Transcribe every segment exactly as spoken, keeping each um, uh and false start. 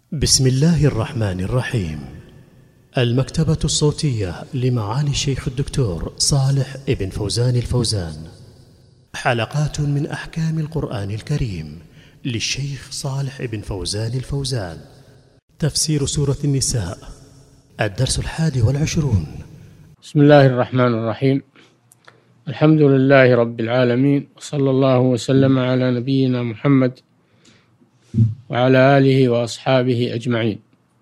بسم الله الرحمن الرحيم. المكتبة الصوتية لمعالي الشيخ الدكتور صالح ابن فوزان الفوزان، حلقات من أحكام القرآن الكريم للشيخ صالح ابن فوزان الفوزان. تفسير سورة النساء، الدرس الحادي والعشرون. بسم الله الرحمن الرحيم. الحمد لله رب العالمين، وصلى الله وسلم على نبينا محمد وعلى آله وأصحابه أجمعين.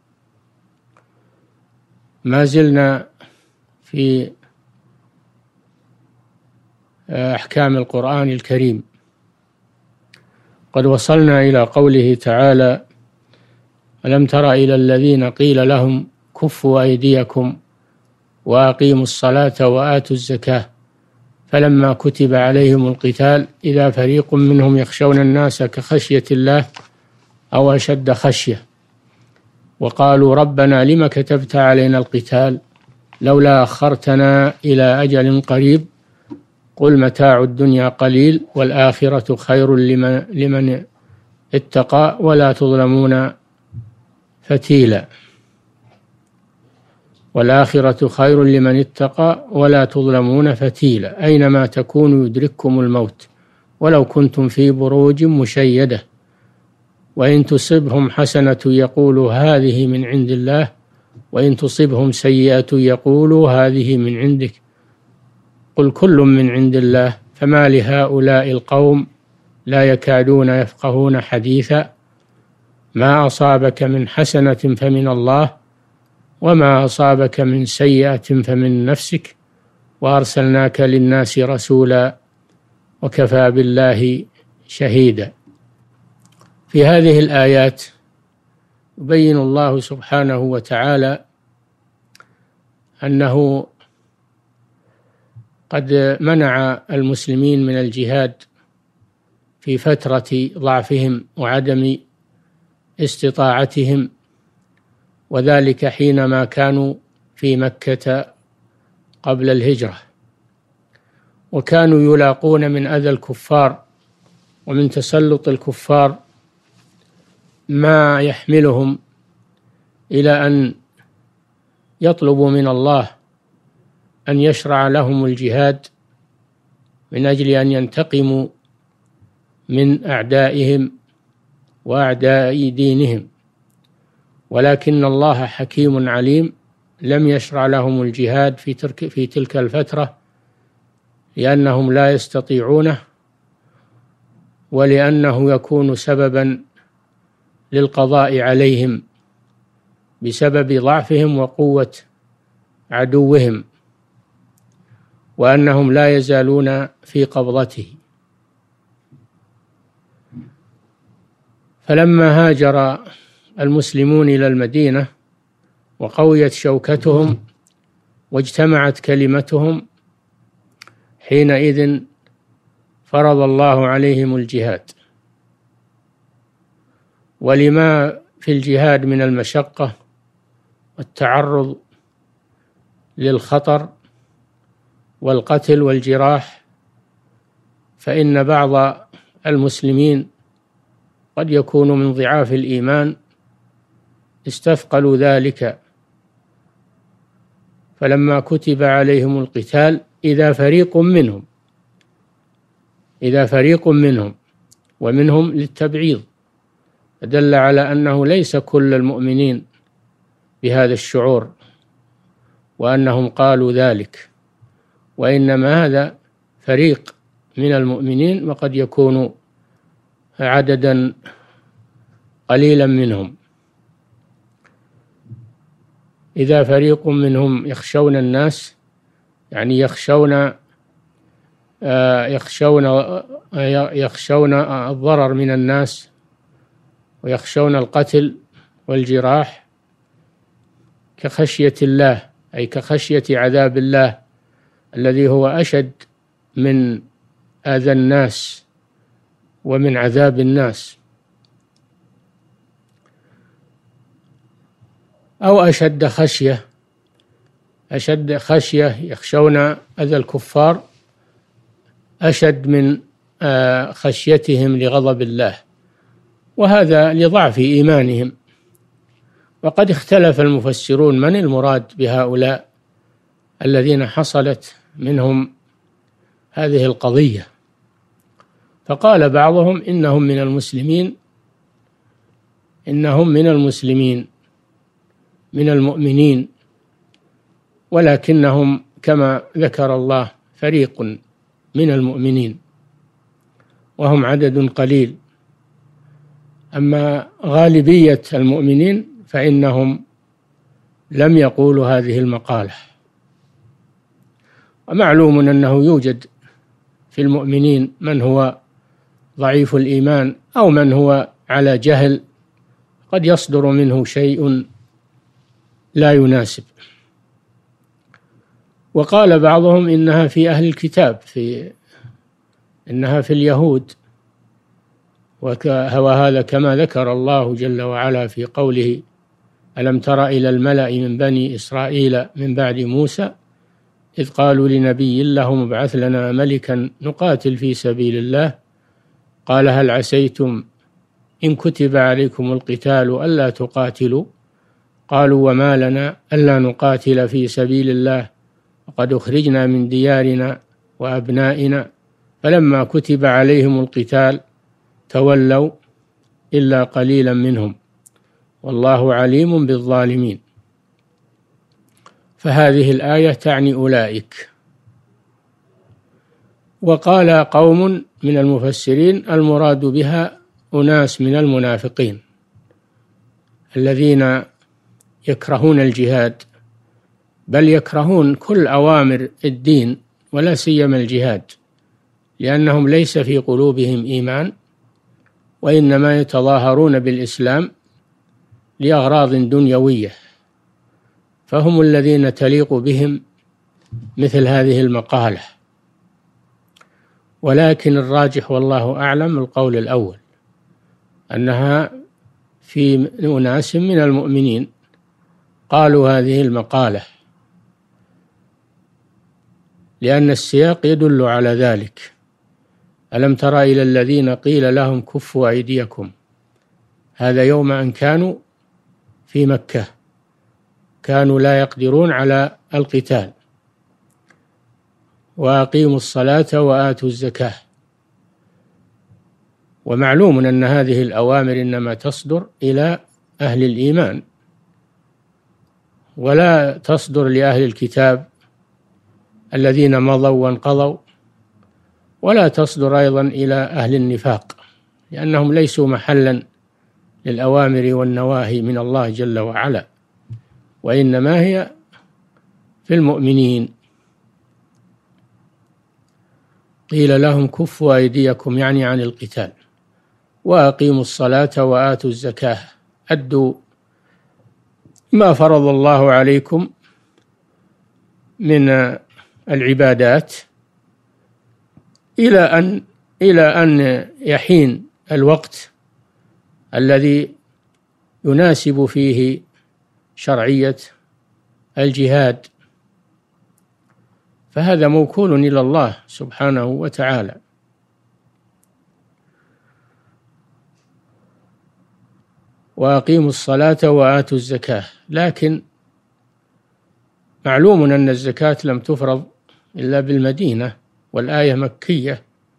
ما زلنا في أحكام القرآن الكريم، قد وصلنا إلى قوله تعالى: ألم تر إلى الذين قيل لهم كفوا أيديكم وأقيموا الصلاة وآتوا الزكاة فلما كتب عليهم القتال إذا فريق منهم يخشون الناس كخشية الله أو أشد خشية وقالوا ربنا لم كتبت علينا القتال لولا أخرتنا إلى أجل قريب قل متاع الدنيا قليل والآخرة خير لمن, لمن اتقى ولا تظلمون فتيلا. والآخرة خير لمن اتقى ولا تظلمون فتيلا. أينما تكونوا يدرككم الموت ولو كنتم في بروج مشيدة وإن تصبهم حسنة يقولوا هذه من عند الله وإن تصبهم سيئة يقولوا هذه من عندك قل كل من عند الله فما لهؤلاء القوم لا يكادون يفقهون حديثا ما أصابك من حسنة فمن الله وما أصابك من سيئة فمن نفسك وأرسلناك للناس رسولا وكفى بالله شهيدا. في هذه الآيات يبين الله سبحانه وتعالى أنه قد منع المسلمين من الجهاد في فترة ضعفهم وعدم استطاعتهم، وذلك حينما كانوا في مكة قبل الهجرة، وكانوا يلاقون من أذى الكفار ومن تسلط الكفار ما يحملهم إلى أن يطلبوا من الله أن يشرع لهم الجهاد من أجل أن ينتقموا من أعدائهم وأعداء دينهم، ولكن الله حكيم عليم لم يشرع لهم الجهاد في, ترك في تلك الفترة لأنهم لا يستطيعونه، ولأنه يكون سببا للقضاء عليهم بسبب ضعفهم وقوة عدوهم، وأنهم لا يزالون في قبضته. فلما هاجر المسلمون إلى المدينة وقويت شوكتهم واجتمعت كلمتهم حينئذ فرض الله عليهم الجهاد، ولما في الجهاد من المشقة والتعرض للخطر والقتل والجراح، فإن بعض المسلمين قد يكون من ضعاف الإيمان استثقلوا ذلك، فلما كتب عليهم القتال إذا فريق منهم إذا فريق منهم ومنهم للتبعيض، دل على أنه ليس كل المؤمنين بهذا الشعور وأنهم قالوا ذلك، وإنما هذا فريق من المؤمنين وقد يكون عددا قليلا منهم. إذا فريق منهم يخشون الناس يعني يخشون يخشون يخشون الضرر من الناس ويخشون القتل والجراح كخشية الله، أي كخشية عذاب الله الذي هو أشد من أذى الناس ومن عذاب الناس، أو أشد خشية أشد خشية يخشون أذى الكفار أشد من خشيتهم لغضب الله، وهذا لضعف إيمانهم وقد اختلف المفسرون من المراد بهؤلاء الذين حصلت منهم هذه القضية، فقال بعضهم إنهم من المسلمين إنهم من المسلمين من المؤمنين، ولكنهم كما ذكر الله فريق من المؤمنين وهم عدد قليل، أما غالبية المؤمنين فإنهم لم يقولوا هذه المقالة. ومعلوم أنه يوجد في المؤمنين من هو ضعيف الإيمان أو من هو على جهل قد يصدر منه شيء لا يناسب. وقال بعضهم إنها في أهل الكتاب، في إنها في اليهود، وهذا كما ذكر الله جل وعلا في قوله: ألم تر إلى الملأ من بني إسرائيل من بعد موسى إذ قالوا لنبي له ابعث لنا ملكا نقاتل في سبيل الله قال هل عسيتم إن كتب عليكم القتال ألا تقاتلوا قالوا وما لنا ألا نقاتل في سبيل الله وقد أخرجنا من ديارنا وأبنائنا فلما كتب عليهم القتال تولوا إلا قليلا منهم والله عليم بالظالمين. فهذه الآية تعني أولئك. وقال قوم من المفسرين المراد بها أناس من المنافقين الذين يكرهون الجهاد، بل يكرهون كل أوامر الدين ولا سيما الجهاد، لأنهم ليس في قلوبهم إيمان وإنما يتظاهرون بالإسلام لأغراض دنيوية، فهم الذين تليق بهم مثل هذه المقالة. ولكن الراجح والله أعلم القول الأول، أنها في أناس من المؤمنين قالوا هذه المقالة، لأن السياق يدل على ذلك. ألم تر إلى الذين قيل لهم كفوا أيديكم، هذا يوم أن كانوا في مكة كانوا لا يقدرون على القتال، وأقيموا الصلاة وآتوا الزكاة. ومعلوم أن هذه الأوامر إنما تصدر إلى أهل الإيمان ولا تصدر لأهل الكتاب الذين مضوا وانقضوا، ولا تصدر أيضا إلى أهل النفاق، لأنهم ليسوا محلا للأوامر والنواهي من الله جل وعلا، وإنما هي في المؤمنين. قيل لهم كفوا أيديكم يعني عن القتال وأقيموا الصلاة وآتوا الزكاة، أدوا ما فرض الله عليكم من العبادات إلى أن إلى أن يحين الوقت الذي يناسب فيه شرعية الجهاد، فهذا موكول إلى الله سبحانه وتعالى. وأقيموا الصلاة وآتوا الزكاة، لكن معلوم أن الزكاة لم تفرض إلا بالمدينة والآية مكية،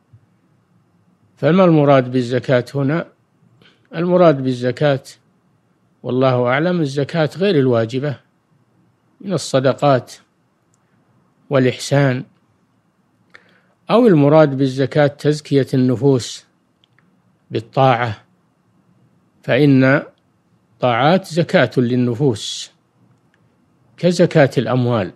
فما المراد بالزكاة هنا؟ المراد بالزكاة والله أعلم الزكاة غير الواجبة من الصدقات والإحسان، أو المراد بالزكاة تزكية النفوس بالطاعة، فإن طاعات زكاة للنفوس كزكاة الأموال.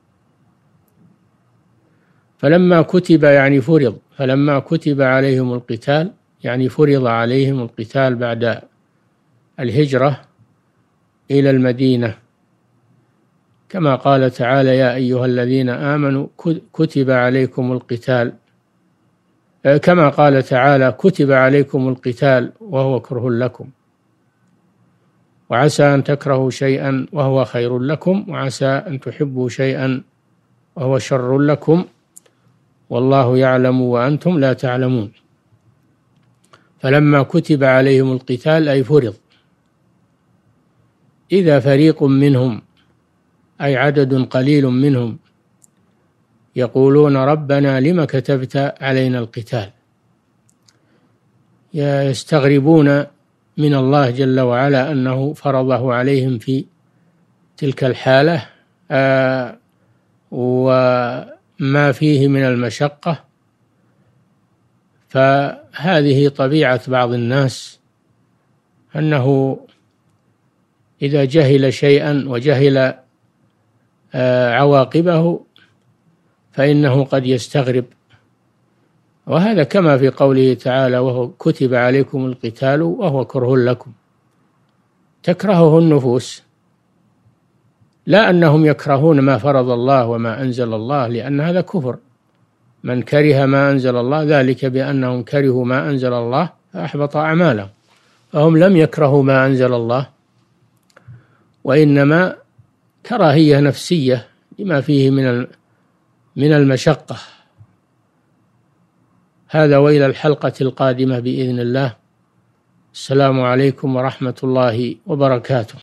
فلما كتب يعني فرض، فلما كتب عليهم القتال يعني فرض عليهم القتال بعد الهجرة إلى المدينة، كما قال تعالى يا أيها الذين آمنوا كتب عليكم القتال، كما قال تعالى كتب عليكم القتال وهو كره لكم، وعسى أن تكرهوا شيئا وهو خير لكم، وعسى أن تحبوا شيئا وهو شر لكم، والله يعلم وأنتم لا تعلمون. فلما كتب عليهم القتال أي فرض، إذا فريق منهم أي عدد قليل منهم يقولون ربنا لم كتبت علينا القتال، يستغربون من الله جل وعلا أنه فرضه عليهم في تلك الحالة آه وما فيه من المشقة. فهذه طبيعة بعض الناس، أنه إذا جهل شيئا وجهل آه عواقبه فإنه قد يستغرب. وهذا كما في قوله تعالى وهو كتب عليكم القتال وهو كره لكم، تكرهه النفوس، لا أنهم يكرهون ما فرض الله وما أنزل الله، لأن هذا كفر. من كره ما أنزل الله ذلك بأنهم كرهوا ما أنزل الله فأحبط أعمالهم، فهم لم يكرهوا ما أنزل الله، وإنما كراهية نفسية لما فيه من من المشقة. هذا، وإلى الحلقة القادمة بإذن الله. السلام عليكم ورحمة الله وبركاته.